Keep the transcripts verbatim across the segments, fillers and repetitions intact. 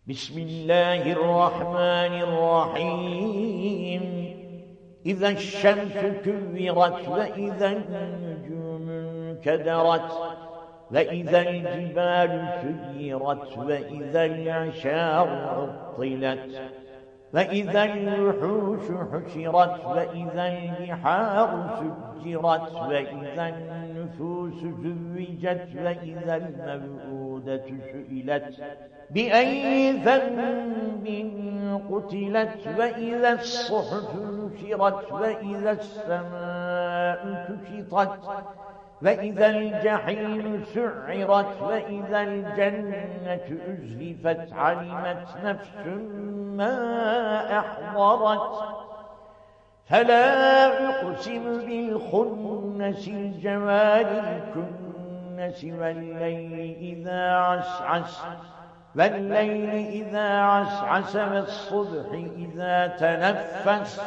بسم الله الرحمن الرحيم إذا الشمس كورت وإذا النجوم انكدرت وإذا الجبال سيرت وإذا العشار عطلت وإذا الوحوش حشرت وإذا البحار سجرت وإذا النفوس زوجت وإذا الموءودة سئلت بأي ذنب قتلت وإذا الصحف نشرت وإذا السماء كشطت وإذا الجحيم سعرت وإذا الجنة أزلفت علمت نفس ما أحضرت فلا أقسم بالخنس الجوار الكنس والليل إذا عسعس والليل إذا عسعس والصبح إذا تنفس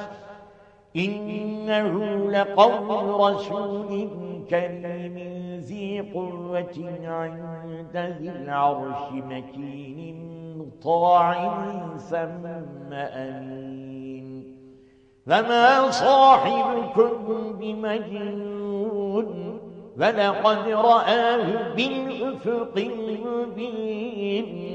إنه لقول رسول كريم ذي قوة عند ذي العرش مكين مطاع ثم أمين وما صاحبكم بمجنون ولقد رآه بالأفق المبين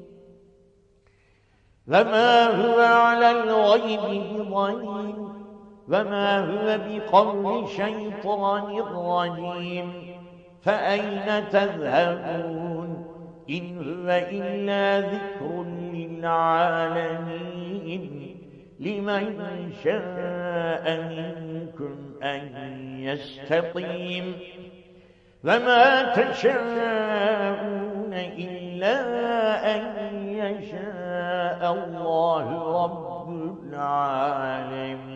وما هو على الغيب بضنين وما هو بقول شيطان رجيم فأين تذهبون إن هو إلا ذكر للعالمين لمن شاء منكم أن يستقيم وما تشاءون إلا أن يشاء الله رب العالمين.